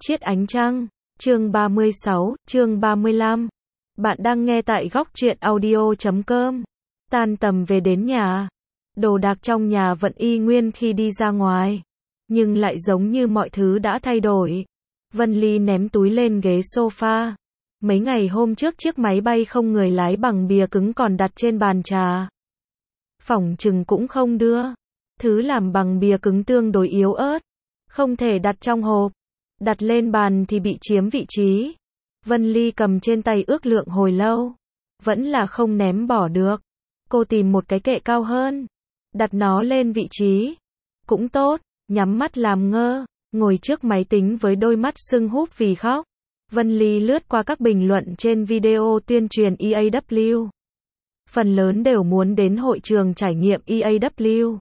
Chiết ánh trăng, chương 36, chương 35. Bạn đang nghe tại góc truyện audio.com. Tan tầm về đến nhà. Đồ đạc trong nhà vẫn y nguyên khi đi ra ngoài. Nhưng lại giống như mọi thứ đã thay đổi. Vân Ly ném túi lên ghế sofa. Mấy ngày hôm trước chiếc máy bay không người lái bằng bìa cứng còn đặt trên bàn trà. Phỏng chừng cũng không đưa. Thứ làm bằng bìa cứng tương đối yếu ớt. Không thể đặt trong hộp. Đặt lên bàn thì bị chiếm vị trí. Vân Ly cầm trên tay ước lượng hồi lâu. Vẫn là không ném bỏ được. Cô tìm một cái kệ cao hơn. Đặt nó lên vị trí. Cũng tốt, nhắm mắt làm ngơ. Ngồi trước máy tính với đôi mắt sưng húp vì khóc. Vân Ly lướt qua các bình luận trên video tuyên truyền EAW. Phần lớn đều muốn đến hội trường trải nghiệm EAW.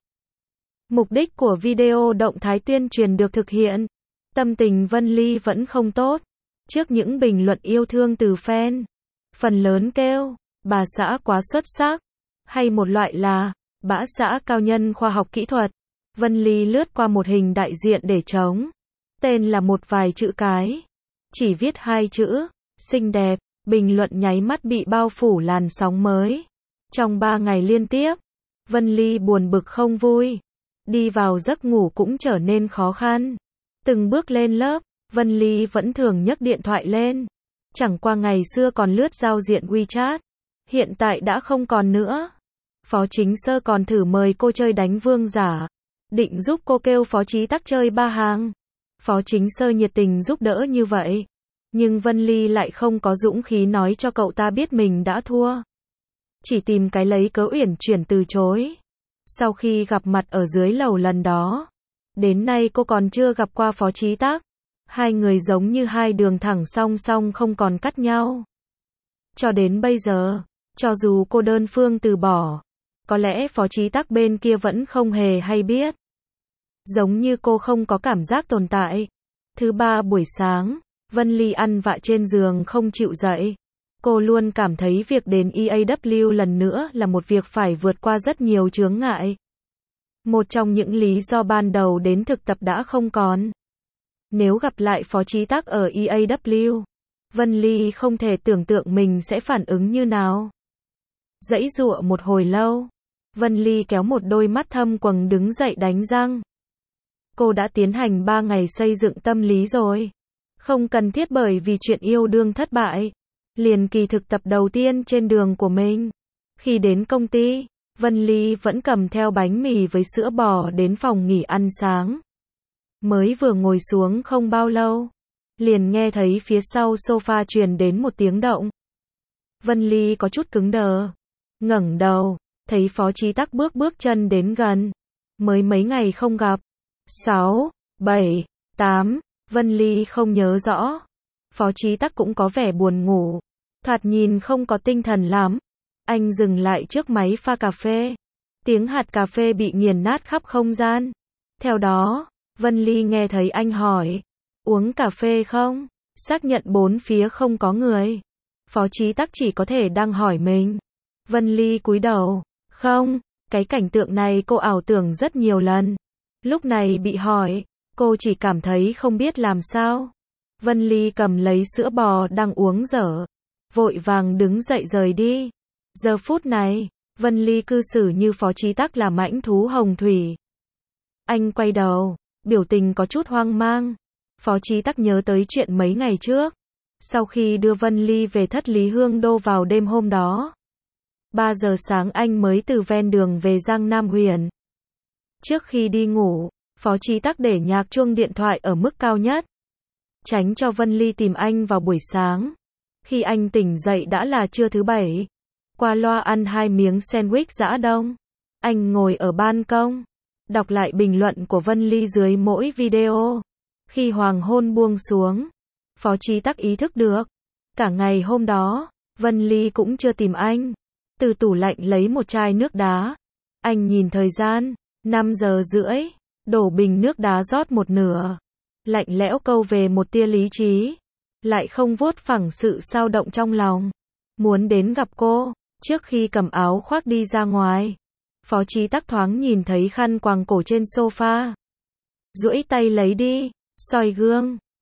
Mục đích của video động thái tuyên truyền được thực hiện. Tâm tình Vân Ly vẫn không tốt. Trước những bình luận yêu thương từ fan, phần lớn kêu, bà xã quá xuất sắc, hay một loại là, bã xã cao nhân khoa học kỹ thuật. Vân Ly lướt qua một hình đại diện để trống. Tên là một vài chữ cái. Chỉ viết 2 chữ, xinh đẹp, bình luận nháy mắt bị bao phủ làn sóng mới. Trong 3 ngày liên tiếp, Vân Ly buồn bực không vui. Đi vào giấc ngủ cũng trở nên khó khăn. Từng bước lên lớp, Vân Ly vẫn thường nhấc điện thoại lên. Chẳng qua ngày xưa còn lướt giao diện WeChat. Hiện tại đã không còn nữa. Phó Chính Sơ còn thử mời cô chơi đánh vương giả. Định giúp cô kêu Phó Chí Tắc chơi 3 hàng. Phó Chính Sơ nhiệt tình giúp đỡ như vậy. Nhưng Vân Ly lại không có dũng khí nói cho cậu ta biết mình đã thua. Chỉ tìm cái lấy cớ uyển chuyển từ chối. Sau khi gặp mặt ở dưới lầu lần đó, đến nay cô còn chưa gặp qua Phó Chí Tắc. Hai người giống như hai đường thẳng song song không còn cắt nhau. Cho đến bây giờ, cho dù cô đơn phương từ bỏ, có lẽ Phó Chí Tắc bên kia vẫn không hề hay biết. Giống như cô không có cảm giác tồn tại. Thứ ba buổi sáng, Vân Ly ăn vạ trên giường không chịu dậy. Cô luôn cảm thấy việc đến EAW lần nữa là một việc phải vượt qua rất nhiều chướng ngại. Một trong những lý do ban đầu đến thực tập đã không còn. Nếu gặp lại Phó Chí Tắc ở EAW, Vân Ly không thể tưởng tượng mình sẽ phản ứng như nào. Giãy giụa một hồi lâu, Vân Ly kéo một đôi mắt thâm quầng đứng dậy đánh răng. Cô đã tiến hành 3 ngày xây dựng tâm lý rồi. Không cần thiết bởi vì chuyện yêu đương thất bại. Liền kỳ thực tập đầu tiên trên đường của mình. Khi đến công ty, Vân Ly vẫn cầm theo bánh mì với sữa bò đến phòng nghỉ ăn sáng. Mới vừa ngồi xuống không bao lâu, liền nghe thấy phía sau sofa truyền đến một tiếng động. Vân Ly có chút cứng đờ, ngẩng đầu, thấy Phó Chí Tắc bước chân đến gần. Mới mấy ngày không gặp. 6, 7, 8, Vân Ly không nhớ rõ. Phó Chí Tắc cũng có vẻ buồn ngủ, thoạt nhìn không có tinh thần lắm. Anh dừng lại trước máy pha cà phê. Tiếng hạt cà phê bị nghiền nát khắp không gian. Theo đó, Vân Ly nghe thấy anh hỏi, uống cà phê không? Xác nhận bốn phía không có người. Phó Chí Tắc chỉ có thể đang hỏi mình. Vân Ly cúi đầu, không, cái cảnh tượng này cô ảo tưởng rất nhiều lần. Lúc này bị hỏi, cô chỉ cảm thấy không biết làm sao. Vân Ly cầm lấy sữa bò đang uống dở, vội vàng đứng dậy rời đi. Giờ phút này, Vân Ly cư xử như Phó Chí Tắc là mãnh thú hồng thủy. Anh quay đầu, biểu tình có chút hoang mang. Phó Chí Tắc nhớ tới chuyện mấy ngày trước. Sau khi đưa Vân Ly về Thất Lý Hương Đô vào đêm hôm đó. 3 giờ sáng anh mới từ ven đường về Giang Nam Huyền. Trước khi đi ngủ, Phó Chí Tắc để nhạc chuông điện thoại ở mức cao nhất. Tránh cho Vân Ly tìm anh vào buổi sáng. Khi anh tỉnh dậy đã là trưa thứ 7. Qua loa ăn 2 miếng sandwich giã đông. Anh ngồi ở ban công, đọc lại bình luận của Vân Ly dưới mỗi video. Khi hoàng hôn buông xuống, Phó Chí Tắc ý thức được. Cả ngày hôm đó, Vân Ly cũng chưa tìm anh. Từ tủ lạnh lấy một chai nước đá. Anh nhìn thời gian, 5 giờ rưỡi, đổ bình nước đá rót một nửa. Lạnh lẽo câu về một tia lý trí. Lại không vuốt phẳng sự xao động trong lòng. Muốn đến gặp cô, trước khi cầm áo khoác đi ra ngoài. Phó Chí Tắc thoáng nhìn thấy khăn quàng cổ trên sofa. Duỗi tay lấy đi, soi gương,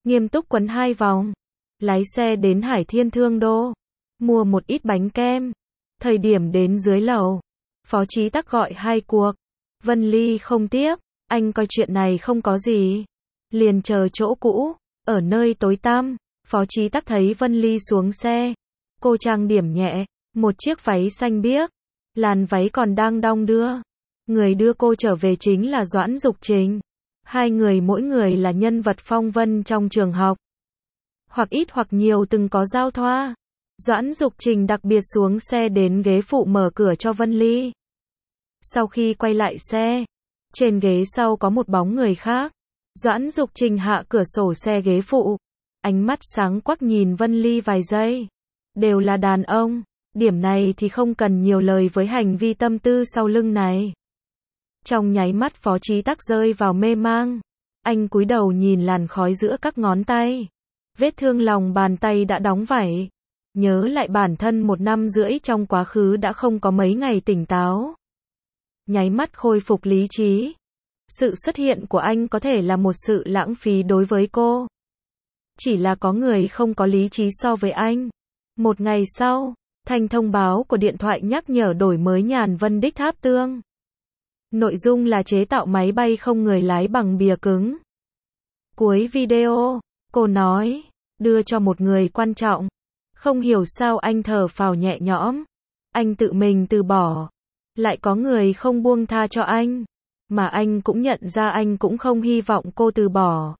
nghiêm túc quấn 2 vòng, lái xe đến Hải Thiên Thương Đô, mua một ít bánh kem. Thời điểm đến dưới lầu, Phó Chí Tắc gọi 2 cuộc. Vân Ly không tiếp, anh coi chuyện này không có gì, liền chờ chỗ cũ. Ở nơi tối tăm, Phó Chí Tắc thấy Vân Ly xuống xe. Cô trang điểm nhẹ, một chiếc váy xanh biếc, làn váy còn đang đong đưa. Người đưa cô trở về chính là Doãn Dục Trình. 2 người mỗi người là nhân vật phong vân trong trường học. Hoặc ít hoặc nhiều từng có giao thoa. Doãn Dục Trình đặc biệt xuống xe đến ghế phụ mở cửa cho Vân Ly. Sau khi quay lại xe, trên ghế sau có một bóng người khác. Doãn Dục Trình hạ cửa sổ xe ghế phụ, ánh mắt sáng quắc nhìn Vân Ly vài giây. Đều là đàn ông, điểm này thì không cần nhiều lời với hành vi tâm tư sau lưng này. Trong nháy mắt Phó Chí Tắc rơi vào mê mang. Anh cúi đầu nhìn làn khói giữa các ngón tay. Vết thương lòng bàn tay đã đóng vảy. Nhớ lại bản thân 1 năm rưỡi trong quá khứ đã không có mấy ngày tỉnh táo. Nháy mắt khôi phục lý trí. Sự xuất hiện của anh có thể là một sự lãng phí đối với cô. Chỉ là có người không có lý trí so với anh. 1 ngày sau, thanh thông báo của điện thoại nhắc nhở đổi mới Nhàn Vân đích tháp tương. Nội dung là chế tạo máy bay không người lái bằng bìa cứng. Cuối video, cô nói, đưa cho một người quan trọng. Không hiểu sao anh thở phào nhẹ nhõm. Anh tự mình từ bỏ. Lại có người không buông tha cho anh. Mà anh cũng nhận ra anh cũng không hy vọng cô từ bỏ.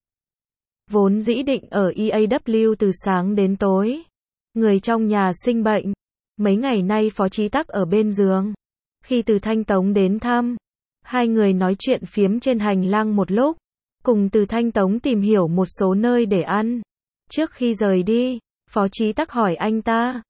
Vốn dĩ định ở EAW từ sáng đến tối. Người trong nhà sinh bệnh. Mấy ngày nay Phó Chí Tắc ở bên giường. Khi Từ Thanh Tống đến thăm, 2 người nói chuyện phiếm trên hành lang một lúc. Cùng Từ Thanh Tống tìm hiểu một số nơi để ăn. Trước khi rời đi, Phó Chí Tắc hỏi anh ta.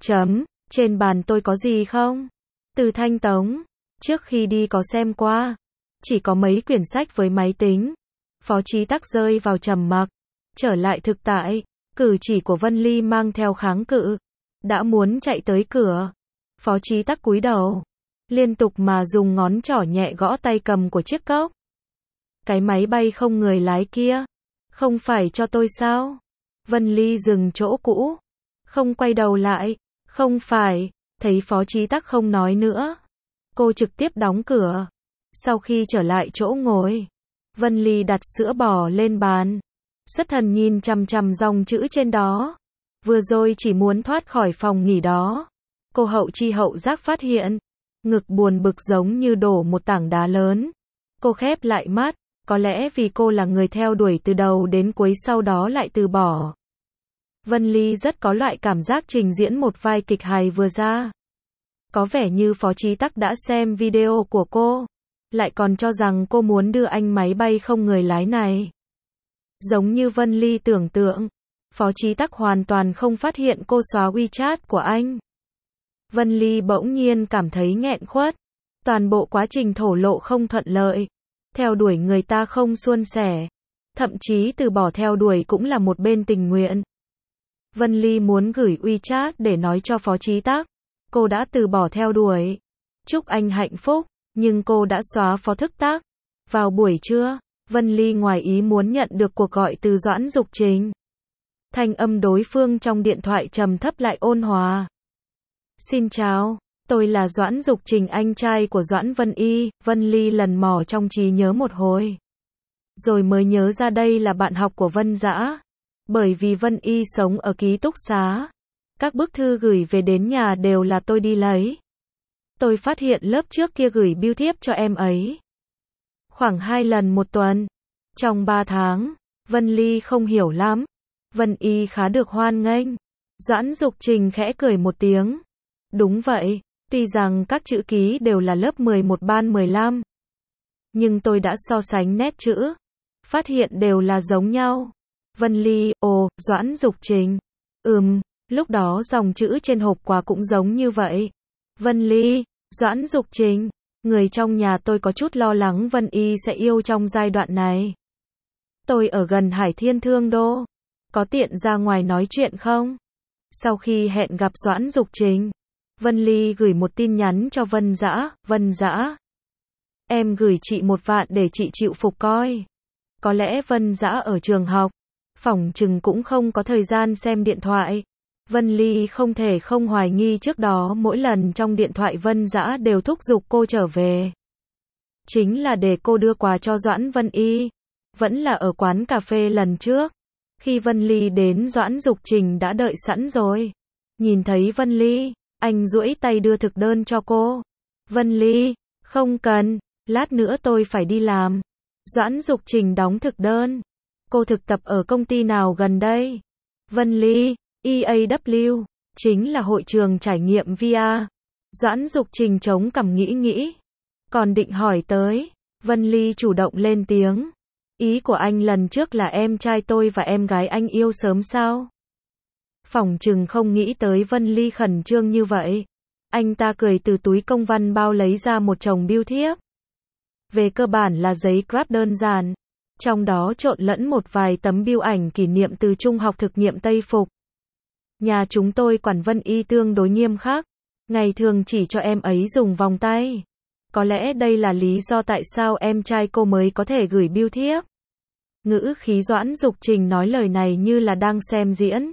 Trên bàn tôi có gì không? Từ Thanh Tống, trước khi đi có xem qua. Chỉ có mấy quyển sách với máy tính. Phó Chí Tắc rơi vào trầm mặc. Trở lại thực tại, cử chỉ của Vân Ly mang theo kháng cự. Đã muốn chạy tới cửa. Phó Chí Tắc cúi đầu. Liên tục mà dùng ngón trỏ nhẹ gõ tay cầm của chiếc cốc. Cái máy bay không người lái kia. Không phải cho tôi sao? Vân Ly dừng chỗ cũ. Không quay đầu lại. Không phải. Thấy Phó Chí Tắc không nói nữa. Cô trực tiếp đóng cửa. Sau khi trở lại chỗ ngồi, Vân Ly đặt sữa bò lên bàn. Xuất thần nhìn chằm chằm dòng chữ trên đó. Vừa rồi chỉ muốn thoát khỏi phòng nghỉ đó. Cô hậu chi hậu giác phát hiện. Ngực buồn bực giống như đổ một tảng đá lớn. Cô khép lại mắt. Có lẽ vì cô là người theo đuổi từ đầu đến cuối sau đó lại từ bỏ. Vân Ly rất có loại cảm giác trình diễn một vai kịch hài vừa ra. Có vẻ như Phó Chí Tắc đã xem video của cô. Lại còn cho rằng cô muốn đưa anh máy bay không người lái này. Giống như Vân Ly tưởng tượng. Phó Chí Tắc hoàn toàn không phát hiện cô xóa WeChat của anh. Vân Ly bỗng nhiên cảm thấy nghẹn khuất. Toàn bộ quá trình thổ lộ không thuận lợi. Theo đuổi người ta không suôn sẻ. Thậm chí từ bỏ theo đuổi cũng là một bên tình nguyện. Vân Ly muốn gửi WeChat để nói cho Phó Chí Tắc. Cô đã từ bỏ theo đuổi. Chúc anh hạnh phúc. Nhưng cô đã xóa Phó Thức Tắc. Vào buổi trưa, Vân Ly ngoài ý muốn nhận được cuộc gọi từ Doãn Dục Trình. Thanh âm đối phương trong điện thoại trầm thấp lại ôn hòa. Xin chào, tôi là Doãn Dục Trình, anh trai của Doãn Vân Y. Vân Ly lần mò trong trí nhớ một hồi. Rồi mới nhớ ra đây là bạn học của Vân Dã. Bởi vì Vân Y sống ở ký túc xá. Các bức thư gửi về đến nhà đều là tôi đi lấy. Tôi phát hiện lớp trước kia gửi bưu thiếp cho em ấy. Khoảng 2 lần một tuần. Trong 3 tháng, Vân Ly không hiểu lắm. Vân Y khá được hoan nghênh. Doãn Dục Trình khẽ cười một tiếng. Đúng vậy, tuy rằng các chữ ký đều là lớp 11 ban 15. Nhưng tôi đã so sánh nét chữ. Phát hiện đều là giống nhau. Vân Ly, ồ, Doãn Dục Trình. Lúc đó dòng chữ trên hộp quà cũng giống như vậy. Vân Ly, Doãn Dục Trình. Người trong nhà tôi có chút lo lắng Vân Y sẽ yêu trong giai đoạn này. Tôi ở gần Hải Thiên Thương Đô. Có tiện ra ngoài nói chuyện không? Sau khi hẹn gặp Doãn Dục Trình, Vân Ly gửi một tin nhắn cho Vân Dã. Vân Dã, em gửi chị 1 vạn để chị chịu phục coi. Có lẽ Vân Dã ở trường học. phỏng chừng cũng không có thời gian xem điện thoại. Vân Ly không thể không hoài nghi trước đó mỗi lần trong điện thoại Vân Dã đều thúc giục cô trở về. Chính là để cô đưa quà cho Doãn Vân Y. Vẫn là ở quán cà phê lần trước. Khi Vân Ly đến Doãn Dục Trình đã đợi sẵn rồi. Nhìn thấy Vân Ly, anh duỗi tay đưa thực đơn cho cô. Vân Ly, không cần, lát nữa tôi phải đi làm. Doãn Dục Trình đóng thực đơn. Cô thực tập ở công ty nào gần đây? Vân Ly, EAW, chính là hội trường trải nghiệm VR. Doãn Dục Trình chống cằm nghĩ. Còn định hỏi tới. Vân Ly chủ động lên tiếng. Ý của anh lần trước là em trai tôi và em gái anh yêu sớm sao? Phỏng chừng không nghĩ tới Vân Ly khẩn trương như vậy. Anh ta cười từ túi công văn bao lấy ra một chồng bưu thiếp. Về cơ bản là giấy grab đơn giản. Trong đó trộn lẫn một vài tấm bưu ảnh kỷ niệm từ trung học thực nghiệm Tây Phục. Nhà chúng tôi quản Vân Y tương đối nghiêm khắc. Ngày thường chỉ cho em ấy dùng vòng tay. Có lẽ đây là lý do tại sao em trai cô mới có thể gửi bưu thiếp. Ngữ khí Doãn Dục Trình nói lời này như là đang xem diễn.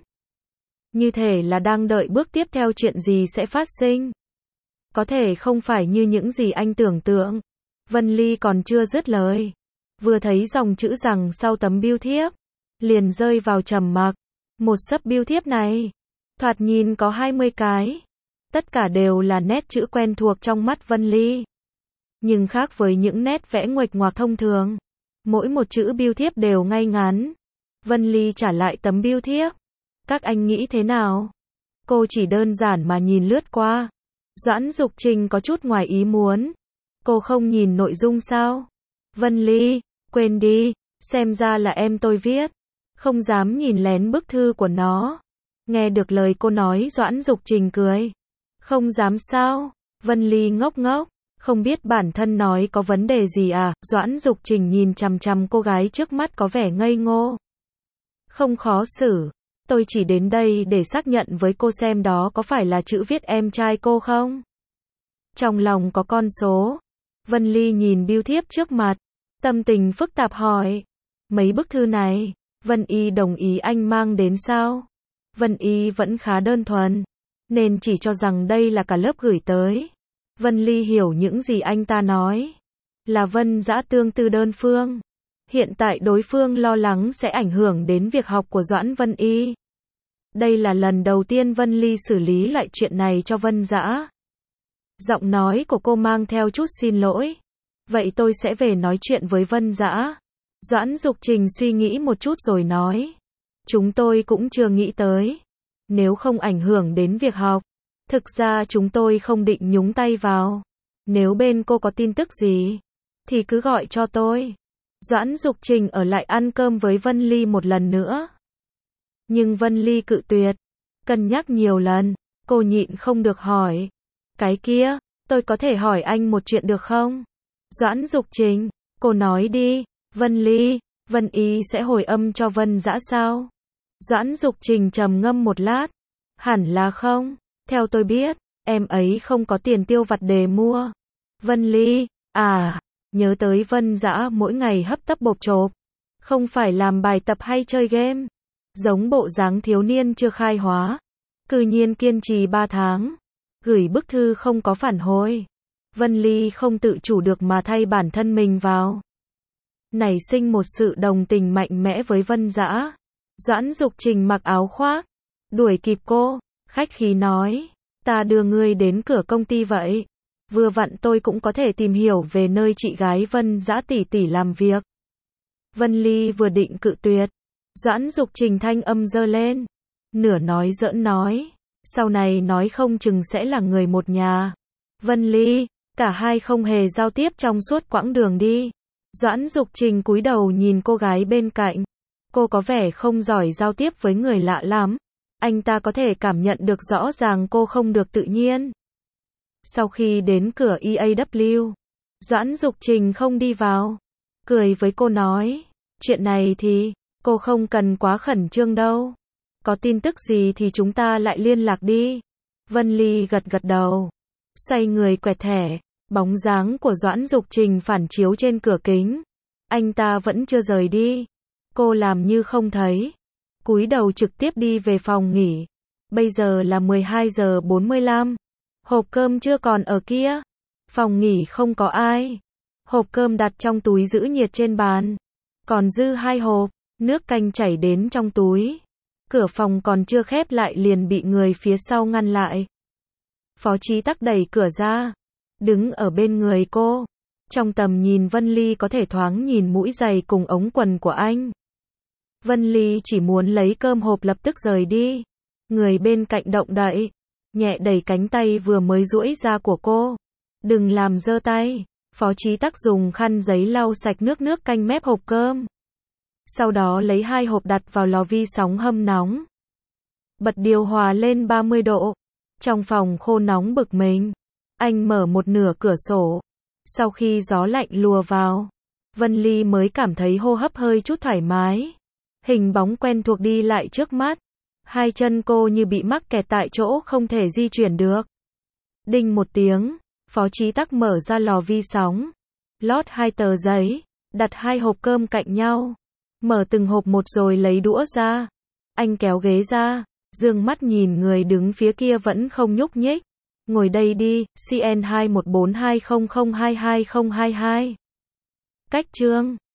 Như thể là đang đợi bước tiếp theo chuyện gì sẽ phát sinh. Có thể không phải như những gì anh tưởng tượng. Vân Ly còn chưa dứt lời. Vừa thấy dòng chữ rằng sau tấm bưu thiếp. Liền rơi vào trầm mặc. Một xấp bưu thiếp này. Thoạt nhìn có 20 cái. Tất cả đều là nét chữ quen thuộc trong mắt Vân Ly. Nhưng khác với những nét vẽ nguệch ngoạc thông thường. Mỗi một chữ bưu thiếp đều ngay ngắn. Vân Ly trả lại tấm bưu thiếp. Các anh nghĩ thế nào? Cô chỉ đơn giản mà nhìn lướt qua. Doãn Dục Trình có chút ngoài ý muốn. Cô không nhìn nội dung sao? Vân Ly, quên đi, xem ra là em tôi viết. Không dám nhìn lén bức thư của nó. Nghe được lời cô nói Doãn Dục Trình cười. Không dám sao? Vân Ly ngốc. Không biết bản thân nói có vấn đề gì à? Doãn Dục Trình nhìn chằm chằm cô gái trước mắt có vẻ ngây ngô. Không khó xử. Tôi chỉ đến đây để xác nhận với cô xem đó có phải là chữ viết em trai cô không? Trong lòng có con số. Vân Ly nhìn bưu thiếp trước mặt. Tâm tình phức tạp hỏi. Mấy bức thư này, Vân Y đồng ý anh mang đến sao? Vân Y vẫn khá đơn thuần. Nên chỉ cho rằng đây là cả lớp gửi tới. Vân Ly hiểu những gì anh ta nói. Là Vân Dã tương tư đơn phương. Hiện tại đối phương lo lắng sẽ ảnh hưởng đến việc học của Doãn Vân Y. Đây là lần đầu tiên Vân Ly xử lý lại chuyện này cho Vân Dã. Giọng nói của cô mang theo chút xin lỗi. Vậy tôi sẽ về nói chuyện với Vân Dã. Doãn Dục Trình suy nghĩ một chút rồi nói. Chúng tôi cũng chưa nghĩ tới. Nếu không ảnh hưởng đến việc học. Thực ra chúng tôi không định nhúng tay vào. Nếu bên cô có tin tức gì, thì cứ gọi cho tôi. Doãn Dục Trình ở lại ăn cơm với Vân Ly một lần nữa. Nhưng Vân Ly cự tuyệt. Cân nhắc nhiều lần, cô nhịn không được hỏi. Cái kia, tôi có thể hỏi anh một chuyện được không? Doãn Dục Trình, cô nói đi. Vân Ly, Vân Y sẽ hồi âm cho Vân Dã sao? Doãn Dục Trình trầm ngâm một lát. Hẳn là không. Theo tôi biết, em ấy không có tiền tiêu vặt để mua. Vân Ly, nhớ tới Vân Dã mỗi ngày hấp tấp bộp chộp. Không phải làm bài tập hay chơi game. Giống bộ dáng thiếu niên chưa khai hóa. Cư nhiên kiên trì 3 tháng. Gửi bức thư không có phản hồi. Vân Ly không tự chủ được mà thay bản thân mình vào. Nảy sinh một sự đồng tình mạnh mẽ với Vân Dã. Doãn Dục Trình mặc áo khoác. Đuổi kịp cô. Khách khí nói. Ta đưa ngươi đến cửa công ty vậy. Vừa vặn tôi cũng có thể tìm hiểu về nơi chị gái Vân Dã tỷ tỷ làm việc. Vân Ly vừa định cự tuyệt. Doãn Dục Trình thanh âm giơ lên. Nửa nói giỡn nói. Sau này nói không chừng sẽ là người một nhà. Vân Ly, cả hai không hề giao tiếp trong suốt quãng đường đi. Doãn Dục Trình cúi đầu nhìn cô gái bên cạnh. Cô có vẻ không giỏi giao tiếp với người lạ lắm. Anh ta có thể cảm nhận được rõ ràng cô không được tự nhiên. Sau khi đến cửa EAW, Doãn Dục Trình không đi vào. Cười với cô nói. Chuyện này thì, cô không cần quá khẩn trương đâu. Có tin tức gì thì chúng ta lại liên lạc đi. Vân Ly gật đầu. Xoay người quẹt thẻ. Bóng dáng của Doãn Dục Trình phản chiếu trên cửa kính. Anh ta vẫn chưa rời đi. Cô làm như không thấy. cúi đầu trực tiếp đi về phòng nghỉ. Bây giờ là 12 giờ 45. Hộp cơm chưa còn ở kia. Phòng nghỉ không có ai. Hộp cơm đặt trong túi giữ nhiệt trên bàn. Còn dư 2 hộp, nước canh chảy đến trong túi. Cửa phòng còn chưa khép lại liền bị người phía sau ngăn lại. Phó Chí Tắc đẩy cửa ra, đứng ở bên người cô. Trong tầm nhìn Vân Ly có thể thoáng nhìn mũi giày cùng ống quần của anh. Vân Ly chỉ muốn lấy cơm hộp lập tức rời đi. Người bên cạnh động đậy, nhẹ đẩy cánh tay vừa mới duỗi ra của cô. Đừng làm dơ tay. Phó Chí Tắc dùng khăn giấy lau sạch nước canh mép hộp cơm. Sau đó lấy 2 hộp đặt vào lò vi sóng hâm nóng. Bật điều hòa lên 30 độ. Trong phòng khô nóng bực mình. Anh mở một nửa cửa sổ. Sau khi gió lạnh lùa vào, Vân Ly mới cảm thấy hô hấp hơi chút thoải mái. Hình bóng quen thuộc đi lại trước mắt. Hai chân cô như bị mắc kẹt tại chỗ không thể di chuyển được. Đinh một tiếng, Phó Chí Tắc mở ra lò vi sóng. Lót 2 tờ giấy, đặt 2 hộp cơm cạnh nhau. Mở từng hộp một rồi lấy đũa ra. Anh kéo ghế ra, dương mắt nhìn người đứng phía kia vẫn không nhúc nhích. Ngồi đây đi, CN 214200222022. Cách chương